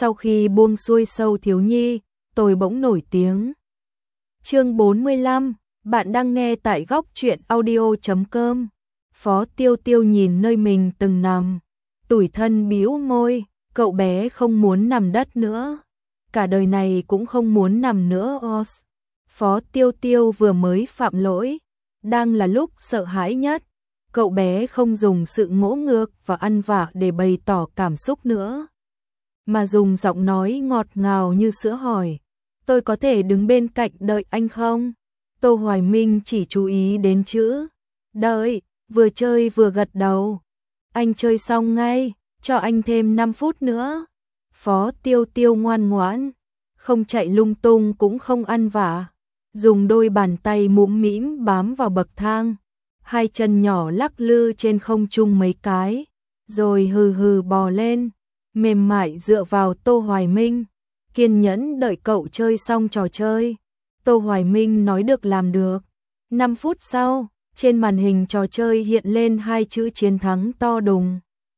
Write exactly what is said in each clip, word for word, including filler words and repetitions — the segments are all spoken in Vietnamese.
Sau khi buông xuôi Sâu thiếu nhi, tôi bỗng nổi tiếng. Chương bốn mươi lăm, bạn đang nghe tại góc truyện audio chấm com. Phó Tiêu Tiêu nhìn nơi mình từng nằm, tủi thân bĩu môi, cậu bé không muốn nằm đất nữa, cả đời này cũng không muốn nằm nữa. Os. Phó Tiêu Tiêu vừa mới phạm lỗi, đang là lúc sợ hãi nhất. Cậu bé không dùng sự ngỗ ngược và ăn vạ để bày tỏ cảm xúc nữa, mà dùng giọng nói ngọt ngào như sữa hỏi, tôi có thể đứng bên cạnh đợi anh không? Tô Hoài Minh chỉ chú ý đến chữ đợi, vừa chơi vừa gật đầu. Anh chơi xong ngay, cho anh thêm năm phút nữa. Phó Tiêu Tiêu ngoan ngoãn, không chạy lung tung cũng không ăn vạ, dùng đôi bàn tay mũm mĩm bám vào bậc thang, hai chân nhỏ lắc lư trên không trung mấy cái, rồi hừ hừ bò lên, mềm mại dựa vào Tô Hoài Minh, kiên nhẫn đợi cậu chơi xong trò chơi. Tô Hoài Minh nói được làm được. năm phút sau, trên màn hình trò chơi hiện lên hai chữ chiến thắng to đùng.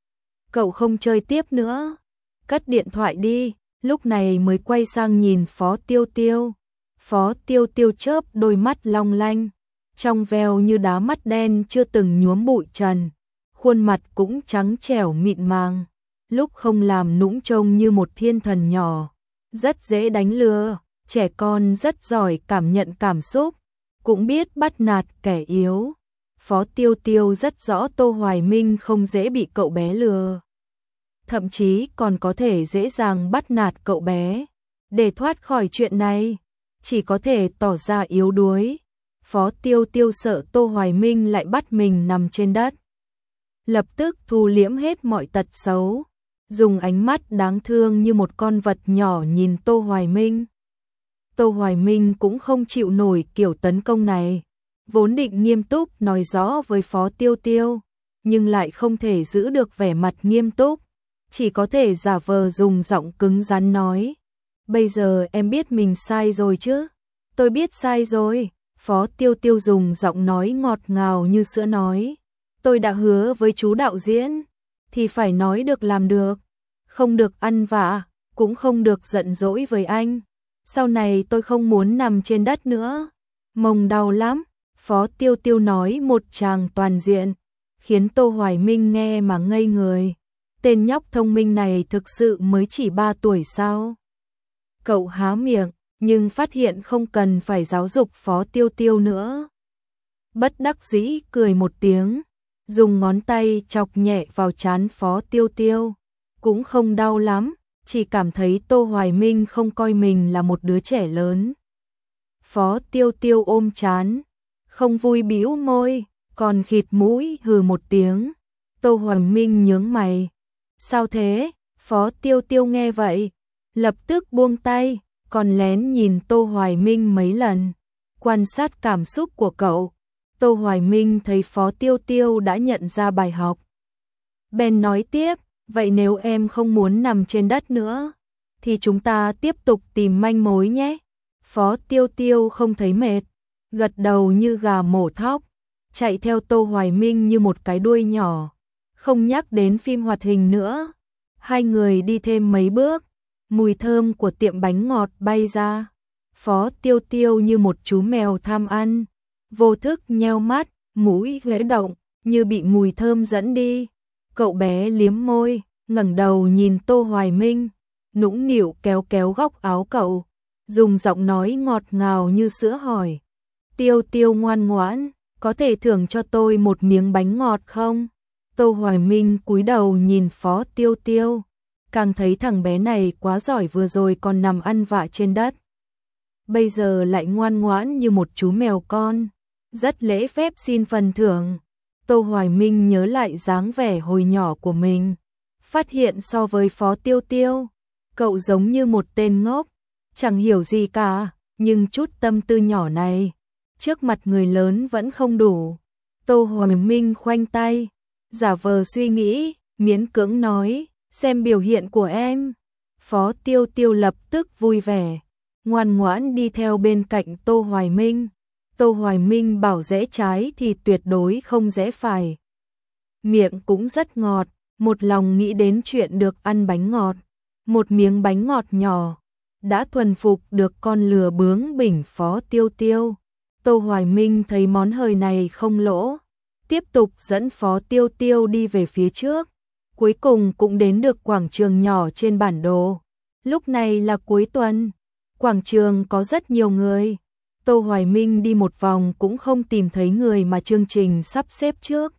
Cậu không chơi tiếp nữa, cất điện thoại đi, lúc này mới quay sang nhìn Phó Tiêu Tiêu. Phó Tiêu Tiêu chớp đôi mắt long lanh, trong veo như đá mắt đen chưa từng nhuốm bụi trần, khuôn mặt cũng trắng trẻo mịn màng, lúc không làm nũng trông như một thiên thần nhỏ, rất dễ đánh lừa, trẻ con rất giỏi cảm nhận cảm xúc, cũng biết bắt nạt kẻ yếu. Phó Tiêu Tiêu rất rõ Tô Hoài Minh không dễ bị cậu bé lừa, thậm chí còn có thể dễ dàng bắt nạt cậu bé. Để thoát khỏi chuyện này, chỉ có thể tỏ ra yếu đuối. Phó Tiêu Tiêu sợ Tô Hoài Minh lại bắt mình nằm trên đất, lập tức thu liễm hết mọi tật xấu, dùng ánh mắt đáng thương như một con vật nhỏ nhìn Tô Hoài Minh. Tô Hoài Minh cũng không chịu nổi kiểu tấn công này, vốn định nghiêm túc nói rõ với Phó Tiêu Tiêu, nhưng lại không thể giữ được vẻ mặt nghiêm túc, chỉ có thể giả vờ dùng giọng cứng rắn nói, bây giờ em biết mình sai rồi chứ? Tôi biết sai rồi. Phó Tiêu Tiêu dùng giọng nói ngọt ngào như sữa nói, tôi đã hứa với chú đạo diễn, thì phải nói được làm được, không được ăn vạ, cũng không được giận dỗi với anh. Sau này tôi không muốn nằm trên đất nữa, mông đau lắm. Phó Tiêu Tiêu nói một tràng toàn diện, khiến Tô Hoài Minh nghe mà ngây người. Tên nhóc thông minh này thực sự mới chỉ ba tuổi sao? Cậu há miệng, nhưng phát hiện không cần phải giáo dục Phó Tiêu Tiêu nữa. Bất đắc dĩ cười một tiếng, dùng ngón tay chọc nhẹ vào trán Phó Tiêu Tiêu, cũng không đau lắm, chỉ cảm thấy Tô Hoài Minh không coi mình là một đứa trẻ lớn. Phó Tiêu Tiêu ôm trán, không vui bĩu môi, còn khịt mũi hừ một tiếng. Tô Hoài Minh nhướng mày, sao thế? Phó Tiêu Tiêu nghe vậy, lập tức buông tay, còn lén nhìn Tô Hoài Minh mấy lần, quan sát cảm xúc của cậu. Tô Hoài Minh thấy Phó Tiêu Tiêu đã nhận ra bài học, bèn nói tiếp, vậy nếu em không muốn nằm trên đất nữa, thì chúng ta tiếp tục tìm manh mối nhé. Phó Tiêu Tiêu không thấy mệt, gật đầu như gà mổ thóc, chạy theo Tô Hoài Minh như một cái đuôi nhỏ, không nhắc đến phim hoạt hình nữa. Hai người đi thêm mấy bước, mùi thơm của tiệm bánh ngọt bay ra. Phó Tiêu Tiêu như một chú mèo tham ăn, vô thức nheo mắt, mũi khẽ động, như bị mùi thơm dẫn đi. Cậu bé liếm môi, ngẩng đầu nhìn Tô Hoài Minh, nũng nịu kéo kéo góc áo cậu, dùng giọng nói ngọt ngào như sữa hỏi, Tiêu Tiêu ngoan ngoãn, có thể thưởng cho tôi một miếng bánh ngọt không? Tô Hoài Minh cúi đầu nhìn Phó Tiêu Tiêu, càng thấy thằng bé này quá giỏi, vừa rồi còn nằm ăn vạ trên đất, bây giờ lại ngoan ngoãn như một chú mèo con, rất lễ phép xin phần thưởng. Tô Hoài Minh nhớ lại dáng vẻ hồi nhỏ của mình, phát hiện so với Phó Tiêu Tiêu, cậu giống như một tên ngốc, chẳng hiểu gì cả, nhưng chút tâm tư nhỏ này, trước mặt người lớn vẫn không đủ. Tô Hoài Minh khoanh tay, giả vờ suy nghĩ, miễn cưỡng nói, xem biểu hiện của em. Phó Tiêu Tiêu lập tức vui vẻ, ngoan ngoãn đi theo bên cạnh Tô Hoài Minh. Tô Hoài Minh bảo rẽ trái thì tuyệt đối không rẽ phải. Miệng cũng rất ngọt, một lòng nghĩ đến chuyện được ăn bánh ngọt. một miếng bánh ngọt nhỏ, đã thuần phục được con lừa bướng bỉnh Phó Tiêu Tiêu. Tô Hoài Minh thấy món hời này không lỗ, tiếp tục dẫn Phó Tiêu Tiêu đi về phía trước, cuối cùng cũng đến được quảng trường nhỏ trên bản đồ. Lúc này là cuối tuần, quảng trường có rất nhiều người. Tô Hoài Minh đi một vòng cũng không tìm thấy người mà chương trình sắp xếp trước.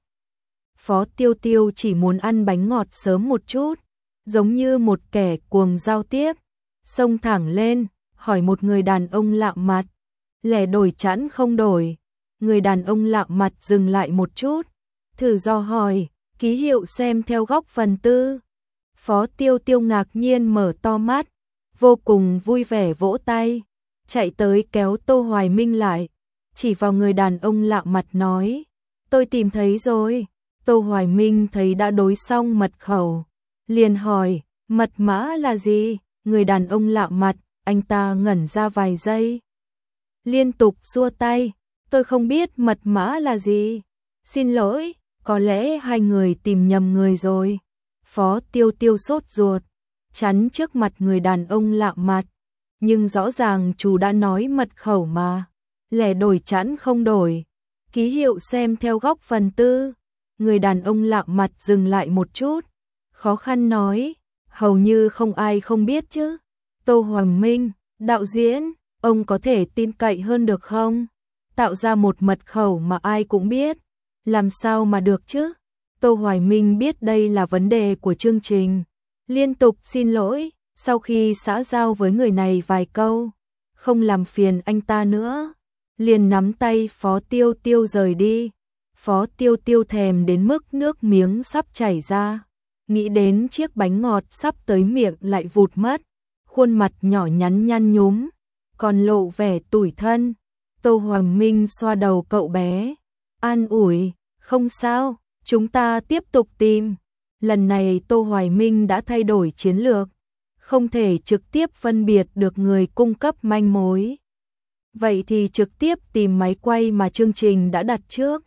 Phó Tiêu Tiêu chỉ muốn ăn bánh ngọt sớm một chút, giống như một kẻ cuồng giao tiếp, xông thẳng lên, hỏi một người đàn ông lạ mặt, lẻ đổi chẵn không đổi. Người đàn ông lạ mặt dừng lại một chút, thử dò hỏi, ký hiệu xem theo góc phần tư. Phó Tiêu Tiêu ngạc nhiên mở to mắt, vô cùng vui vẻ vỗ tay, chạy tới kéo Tô Hoài Minh lại, chỉ vào người đàn ông lạ mặt nói, tôi tìm thấy rồi. Tô Hoài Minh thấy đã đối xong mật khẩu, liền hỏi, mật mã là gì? Người đàn ông lạ mặt, anh ta ngẩn ra vài giây, liên tục xua tay, tôi không biết mật mã là gì. Xin lỗi, có lẽ hai người tìm nhầm người rồi. Phó Tiêu Tiêu sốt ruột, chắn trước mặt người đàn ông lạ mặt, nhưng rõ ràng chú đã nói mật khẩu mà, lẻ đổi chẵn không đổi, ký hiệu xem theo góc phần tư. Người đàn ông lạ mặt dừng lại một chút, khó khăn nói, hầu như không ai không biết chứ. Tô Hoài Minh, đạo diễn, ông có thể tin cậy hơn được không? Tạo ra một mật khẩu mà ai cũng biết, làm sao mà được chứ? Tô Hoài Minh biết đây là vấn đề của chương trình, liên tục xin lỗi, sau khi xã giao với người này vài câu, không làm phiền anh ta nữa, liền nắm tay Phó Tiêu Tiêu rời đi. Phó Tiêu Tiêu thèm đến mức nước miếng sắp chảy ra, nghĩ đến chiếc bánh ngọt sắp tới miệng lại vụt mất, khuôn mặt nhỏ nhắn nhăn nhúm, còn lộ vẻ tủi thân. Tô Hoài Minh xoa đầu cậu bé, an ủi, không sao, chúng ta tiếp tục tìm. Lần này Tô Hoài Minh đã thay đổi chiến lược, không thể trực tiếp phân biệt được người cung cấp manh mối. Vậy thì trực tiếp tìm máy quay mà chương trình đã đặt trước.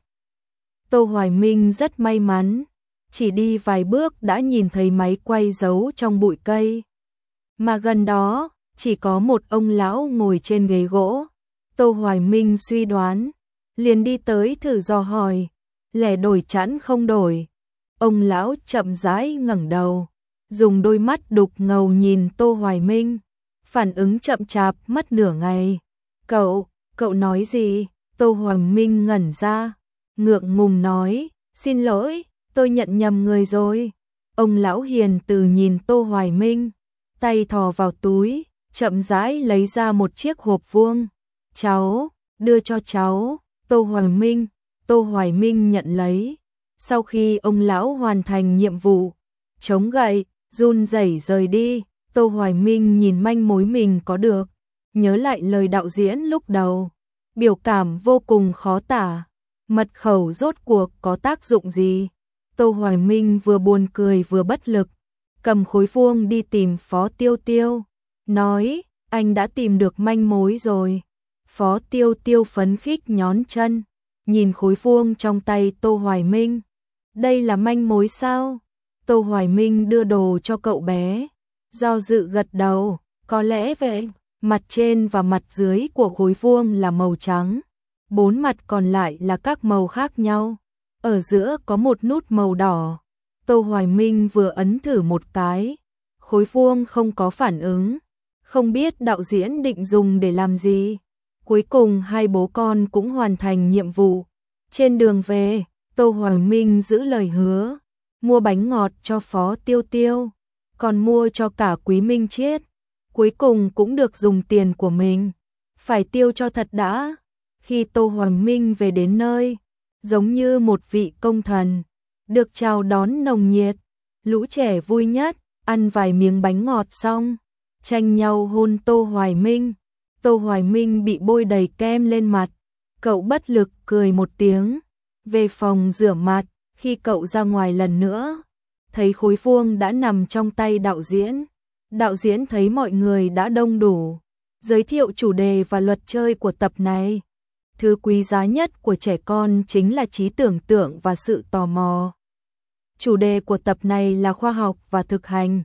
Tô Hoài Minh rất may mắn, chỉ đi vài bước đã nhìn thấy máy quay giấu trong bụi cây. Mà gần đó, chỉ có một ông lão ngồi trên ghế gỗ. Tô Hoài Minh suy đoán, liền đi tới thử dò hỏi, lẻ đổi chẵn không đổi. Ông lão chậm rãi ngẩng đầu, dùng đôi mắt đục ngầu nhìn Tô Hoài Minh, phản ứng chậm chạp mất nửa ngày. Cậu, cậu nói gì? Tô Hoài Minh ngẩn ra, ngượng ngùng nói, xin lỗi, tôi nhận nhầm người rồi. Ông lão hiền từ nhìn Tô Hoài Minh, tay thò vào túi, chậm rãi lấy ra một chiếc hộp vuông. Cháu, đưa cho cháu. Tô Hoài Minh, Tô Hoài Minh nhận lấy. Sau khi ông lão hoàn thành nhiệm vụ, chống gậy, run rẩy rời đi, Tô Hoài Minh nhìn manh mối mình có được, nhớ lại lời đạo diễn lúc đầu, biểu cảm vô cùng khó tả. Mật khẩu rốt cuộc có tác dụng gì? Tô Hoài Minh vừa buồn cười vừa bất lực, cầm khối vuông đi tìm Phó Tiêu Tiêu, nói, anh đã tìm được manh mối rồi. Phó Tiêu Tiêu phấn khích nhón chân, nhìn khối vuông trong tay Tô Hoài Minh. Đây là manh mối sao? Tô Hoài Minh đưa đồ cho cậu bé, do dự gật đầu, có lẽ vậy. Mặt trên và mặt dưới của khối vuông là màu trắng, bốn mặt còn lại là các màu khác nhau. Ở giữa có một nút màu đỏ. Tô Hoài Minh vừa ấn thử một cái, khối vuông không có phản ứng, không biết đạo diễn định dùng để làm gì. Cuối cùng hai bố con cũng hoàn thành nhiệm vụ. Trên đường về, Tô Hoài Minh giữ lời hứa, mua bánh ngọt cho Phó Tiêu Tiêu, còn mua cho cả Quý Minh Chiết. Cuối cùng cũng được dùng tiền của mình, phải tiêu cho thật đã. Khi Tô Hoài Minh về đến nơi, giống như một vị công thần, được chào đón nồng nhiệt, lũ trẻ vui nhất, ăn vài miếng bánh ngọt xong, tranh nhau hôn Tô Hoài Minh. Tô Hoài Minh bị bôi đầy kem lên mặt, cậu bất lực cười một tiếng, về phòng rửa mặt. Khi cậu ra ngoài lần nữa, thấy khối vuông đã nằm trong tay đạo diễn. Đạo diễn thấy mọi người đã đông đủ, giới thiệu chủ đề và luật chơi của tập này. Thứ quý giá nhất của trẻ con chính là trí tưởng tượng và sự tò mò. Chủ đề của tập này là khoa học và thực hành.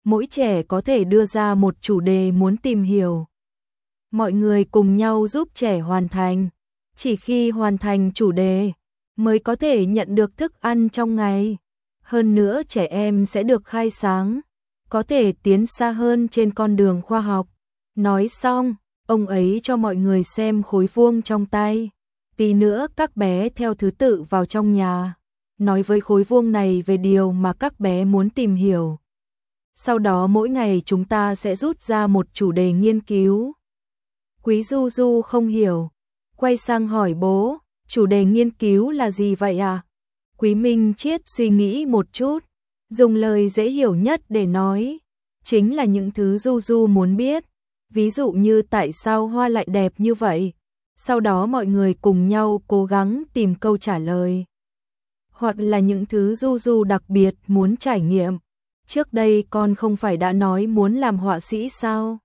mỗi trẻ có thể đưa ra một chủ đề muốn tìm hiểu. Mọi người cùng nhau giúp trẻ hoàn thành. Chỉ khi hoàn thành chủ đề mới có thể nhận được thức ăn trong ngày. Hơn nữa trẻ em sẽ được khai sáng, có thể tiến xa hơn trên con đường khoa học. Nói xong, ông ấy cho mọi người xem khối vuông trong tay. Tí nữa các bé theo thứ tự vào trong nhà, nói với khối vuông này về điều mà các bé muốn tìm hiểu. Sau đó mỗi ngày chúng ta sẽ rút ra một chủ đề nghiên cứu. Quý Du Du không hiểu, quay sang hỏi bố, chủ đề nghiên cứu là gì vậy à? Quý Minh Triết suy nghĩ một chút, dùng lời dễ hiểu nhất để nói, chính là những thứ Du Du muốn biết, ví dụ như tại sao hoa lại đẹp như vậy. Sau đó mọi người cùng nhau cố gắng tìm câu trả lời. Hoặc là những thứ Du Du đặc biệt muốn trải nghiệm. Trước đây con không phải đã nói muốn làm họa sĩ sao?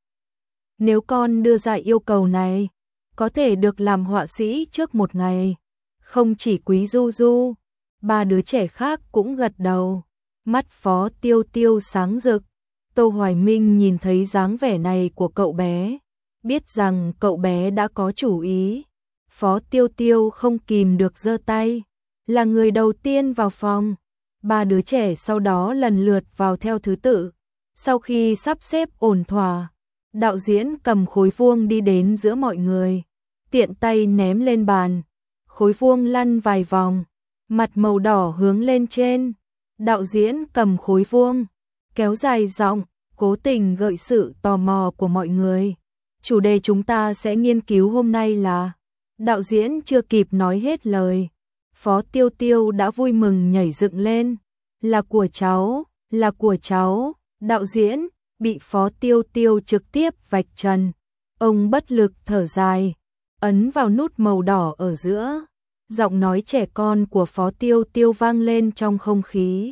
Nếu con đưa ra yêu cầu này, có thể được làm họa sĩ trước một ngày. Không chỉ Quý Du Du, ba đứa trẻ khác cũng gật đầu. Mắt Phó Tiêu Tiêu sáng rực. Tô Hoài Minh nhìn thấy dáng vẻ này của cậu bé, biết rằng cậu bé đã có chủ ý. Phó Tiêu Tiêu không kìm được giơ tay, là người đầu tiên vào phòng. Ba đứa trẻ sau đó lần lượt vào theo thứ tự. Sau khi sắp xếp ổn thỏa, đạo diễn cầm khối vuông đi đến giữa mọi người, tiện tay ném lên bàn. Khối vuông lăn vài vòng, mặt màu đỏ hướng lên trên. Đạo diễn cầm khối vuông, kéo dài giọng, cố tình gợi sự tò mò của mọi người. Chủ đề chúng ta sẽ nghiên cứu hôm nay là... Đạo diễn chưa kịp nói hết lời, Phó Tiêu Tiêu đã vui mừng nhảy dựng lên. Là của cháu, là của cháu. Đạo diễn bị Phó Tiêu Tiêu trực tiếp vạch trần. Ông bất lực thở dài, ấn vào nút màu đỏ ở giữa. Giọng nói trẻ con của Phó Tiêu Tiêu vang lên trong không khí.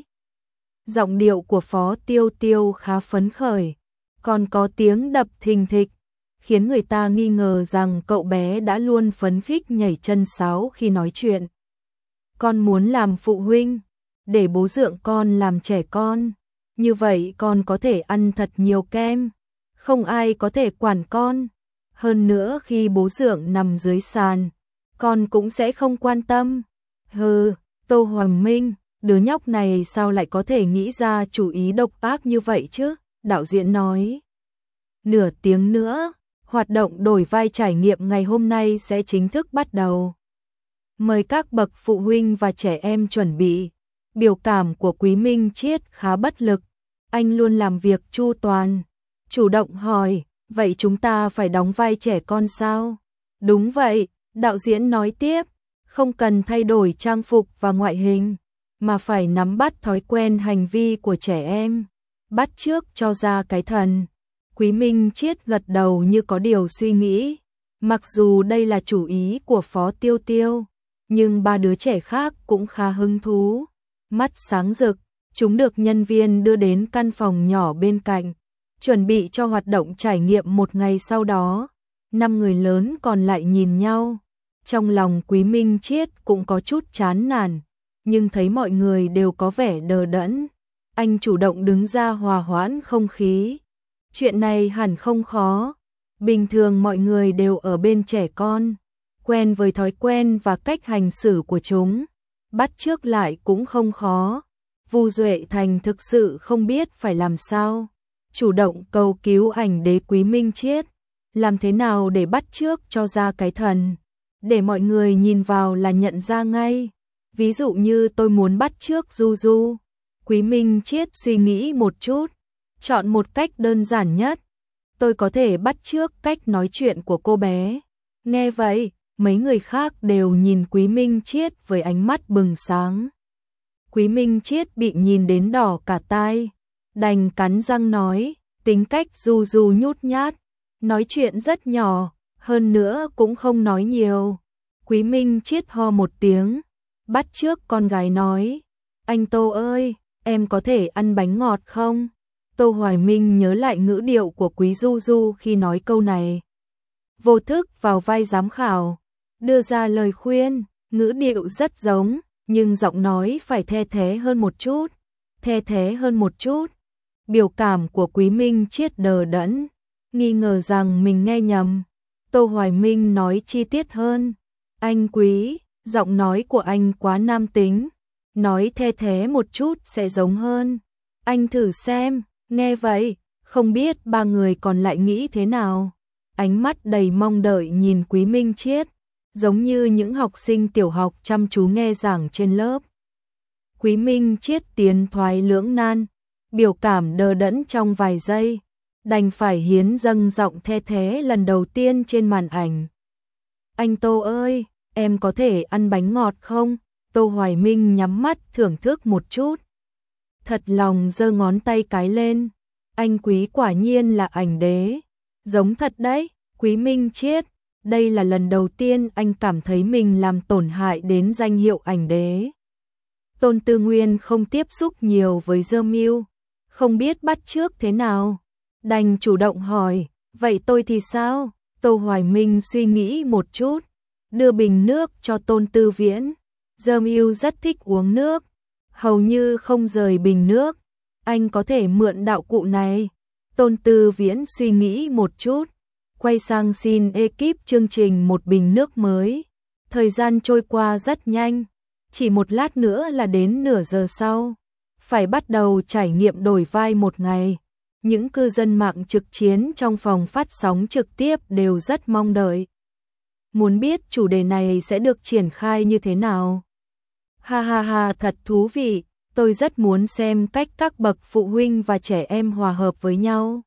Giọng điệu của Phó Tiêu Tiêu khá phấn khởi, còn có tiếng đập thình thịch, khiến người ta nghi ngờ rằng cậu bé đã luôn phấn khích nhảy chân sáo khi nói chuyện. Con muốn làm phụ huynh, để bố dượng con làm trẻ con, như vậy con có thể ăn thật nhiều kem, không ai có thể quản con. Hơn nữa khi bố dượng nằm dưới sàn, con cũng sẽ không quan tâm. Hừ, Tô Hoài Minh, đứa nhóc này sao lại có thể nghĩ ra chủ ý độc ác như vậy chứ? Đạo diễn nói. Nửa tiếng nữa, hoạt động đổi vai trải nghiệm ngày hôm nay sẽ chính thức bắt đầu. Mời các bậc phụ huynh và trẻ em chuẩn bị. Biểu cảm của Quý Minh Triết khá bất lực. Anh luôn làm việc chu toàn. Chủ động hỏi, vậy chúng ta phải đóng vai trẻ con sao? Đúng vậy, đạo diễn nói tiếp. Không cần thay đổi trang phục và ngoại hình, mà phải nắm bắt thói quen hành vi của trẻ em. Bắt chước cho ra cái thần. Quý Minh Triết gật đầu như có điều suy nghĩ. Mặc dù đây là chủ ý của Phó Tiêu Tiêu, nhưng ba đứa trẻ khác cũng khá hứng thú. Mắt sáng rực, chúng được nhân viên đưa đến căn phòng nhỏ bên cạnh, chuẩn bị cho hoạt động trải nghiệm một ngày sau đó. Năm người lớn còn lại nhìn nhau. Trong lòng Quý Minh Triết cũng có chút chán nản, nhưng thấy mọi người đều có vẻ đờ đẫn. Anh chủ động đứng ra hòa hoãn không khí. Chuyện này hẳn không khó. Bình thường mọi người đều ở bên trẻ con, quen với thói quen và cách hành xử của chúng. Bắt chước lại cũng không khó. Vu Duệ Thành thực sự không biết phải làm sao. Chủ động cầu cứu ảnh đế Quý Minh Triết. Làm thế nào để bắt chước cho ra cái thần? Để mọi người nhìn vào là nhận ra ngay. Ví dụ như tôi muốn bắt chước Du Du. Quý Minh Triết suy nghĩ một chút, chọn một cách đơn giản nhất. Tôi có thể bắt chước cách nói chuyện của cô bé. Nghe vậy, mấy người khác đều nhìn Quý Minh Triết với ánh mắt bừng sáng. Quý Minh Triết bị nhìn đến đỏ cả tai, đành cắn răng nói, tính cách Du Du nhút nhát, nói chuyện rất nhỏ, hơn nữa cũng không nói nhiều. Quý Minh Triết ho một tiếng, bắt chước con gái nói, anh Tô ơi, em có thể ăn bánh ngọt không? Tô Hoài Minh nhớ lại ngữ điệu của Quý Du Du khi nói câu này. Vô thức vào vai giám khảo, đưa ra lời khuyên, ngữ điệu rất giống, nhưng giọng nói phải the thé hơn một chút, the thé hơn một chút. Biểu cảm của Quý Minh Chiết đờ đẫn, nghi ngờ rằng mình nghe nhầm. Tô Hoài Minh nói chi tiết hơn. Anh Quý, giọng nói của anh quá nam tính, nói the thế một chút sẽ giống hơn. Anh thử xem, nghe vậy, không biết ba người còn lại nghĩ thế nào. Ánh mắt đầy mong đợi nhìn Quý Minh Chiết, giống như những học sinh tiểu học chăm chú nghe giảng trên lớp. Quý Minh Chiết tiến thoái lưỡng nan, biểu cảm đờ đẫn trong vài giây, đành phải hiến dâng giọng the thế lần đầu tiên trên màn ảnh. Anh Tô ơi, em có thể ăn bánh ngọt không? Tô Hoài Minh nhắm mắt thưởng thức một chút. Thật lòng giơ ngón tay cái lên. Anh Quý quả nhiên là ảnh đế. Giống thật đấy, Quý Minh Chiết. Đây là lần đầu tiên anh cảm thấy mình làm tổn hại đến danh hiệu ảnh đế. Tôn Tư Nguyên không tiếp xúc nhiều với Dơ Mưu, không biết bắt chước thế nào. Đành chủ động hỏi, vậy tôi thì sao? Tô Hoài Minh suy nghĩ một chút, đưa bình nước cho Tôn Tư Viễn. Dơ Mưu rất thích uống nước, hầu như không rời bình nước. Anh có thể mượn đạo cụ này. Tôn Tư Viễn suy nghĩ một chút, quay sang xin ekip chương trình một bình nước mới. Thời gian trôi qua rất nhanh, chỉ một lát nữa là đến nửa giờ sau. Phải bắt đầu trải nghiệm đổi vai một ngày. Những cư dân mạng trực chiến trong phòng phát sóng trực tiếp đều rất mong đợi. Muốn biết chủ đề này sẽ được triển khai như thế nào. Ha ha ha, thật thú vị, tôi rất muốn xem cách các bậc phụ huynh và trẻ em hòa hợp với nhau.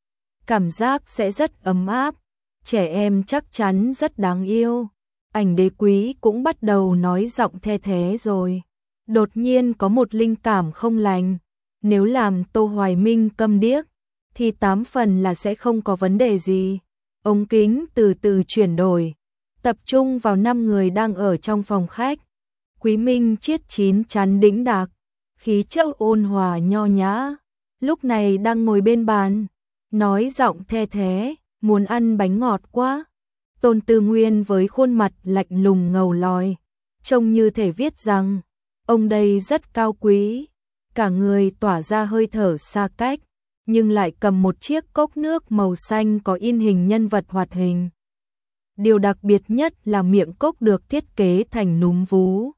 Cảm giác sẽ rất ấm áp, trẻ em chắc chắn rất đáng yêu. Ảnh đế Quý cũng bắt đầu nói giọng the thế rồi. Đột nhiên có một linh cảm không lành, nếu làm Tô Hoài Minh câm điếc, thì tám phần là sẽ không có vấn đề gì. Ống kính từ từ chuyển đổi, tập trung vào năm người đang ở trong phòng khách. Quý Minh Chiết chín chắn đĩnh đạc, khí chất ôn hòa nho nhã, lúc này đang ngồi bên bàn, nói giọng the thế, muốn ăn bánh ngọt quá. Tôn Tư Nguyên với khuôn mặt lạnh lùng ngầu lòi, trông như thể viết rằng, ông đây rất cao quý, cả người tỏa ra hơi thở xa cách, nhưng lại cầm một chiếc cốc nước màu xanh có in hình nhân vật hoạt hình. Điều đặc biệt nhất là miệng cốc được thiết kế thành núm vú.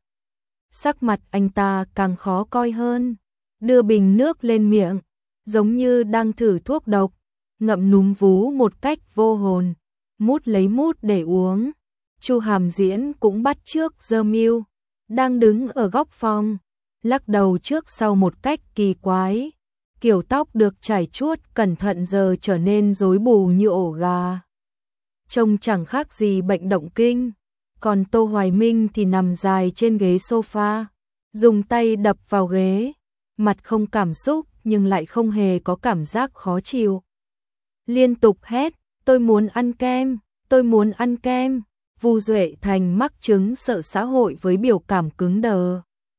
Sắc mặt anh ta càng khó coi hơn, đưa bình nước lên miệng, giống như đang thử thuốc độc, ngậm núm vú một cách vô hồn, mút lấy mút để uống. Chu Hàm Diễn cũng bắt chước Dơ Mưu, đang đứng ở góc phòng, lắc đầu trước sau một cách kỳ quái. Kiểu tóc được trải chuốt cẩn thận giờ trở nên rối bù như ổ gà. Trông chẳng khác gì bệnh động kinh. Còn Tô Hoài Minh thì nằm dài trên ghế sofa, dùng tay đập vào ghế, mặt không cảm xúc nhưng lại không hề có cảm giác khó chịu. Liên tục hét, tôi muốn ăn kem, tôi muốn ăn kem. Vu Duệ Thành mắc chứng sợ xã hội với biểu cảm cứng đờ.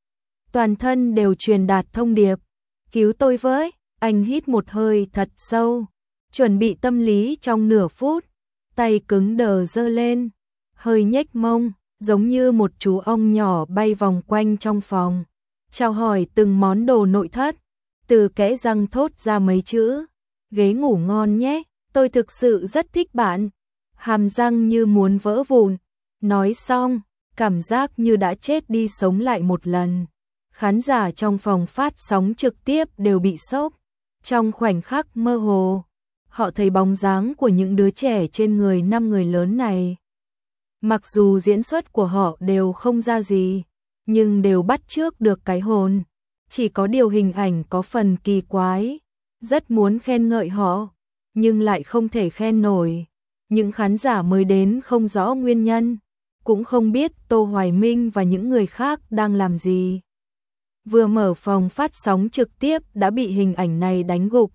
Toàn thân đều truyền đạt thông điệp, cứu tôi với. Anh hít một hơi thật sâu, chuẩn bị tâm lý trong nửa phút, tay cứng đờ giơ lên, hơi nhếch mông, giống như một chú ong nhỏ bay vòng quanh trong phòng, chào hỏi từng món đồ nội thất, từ kẽ răng thốt ra mấy chữ, ghế ngủ ngon nhé, tôi thực sự rất thích bạn. Hàm răng như muốn vỡ vụn, nói xong, cảm giác như đã chết đi sống lại một lần. Khán giả trong phòng phát sóng trực tiếp đều bị sốc. Trong khoảnh khắc mơ hồ, họ thấy bóng dáng của những đứa trẻ trên người năm người lớn này. Mặc dù diễn xuất của họ đều không ra gì, nhưng đều bắt chước được cái hồn. Chỉ có điều hình ảnh có phần kỳ quái, rất muốn khen ngợi họ, nhưng lại không thể khen nổi. Những khán giả mới đến không rõ nguyên nhân, cũng không biết Tô Hoài Minh và những người khác đang làm gì. Vừa mở phòng phát sóng trực tiếp đã bị hình ảnh này đánh gục.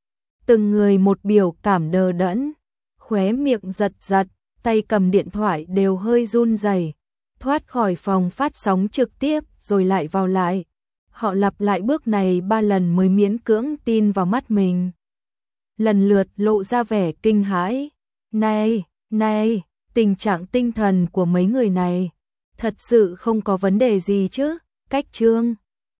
Từng người một biểu cảm đờ đẫn, khóe miệng giật giật, tay cầm điện thoại đều hơi run rẩy. Thoát khỏi phòng phát sóng trực tiếp rồi lại vào lại. Họ lặp lại bước này ba lần mới miễn cưỡng tin vào mắt mình. Lần lượt lộ ra vẻ kinh hãi. Này, này, tình trạng tinh thần của mấy người này thật sự không có vấn đề gì chứ? Cách Trương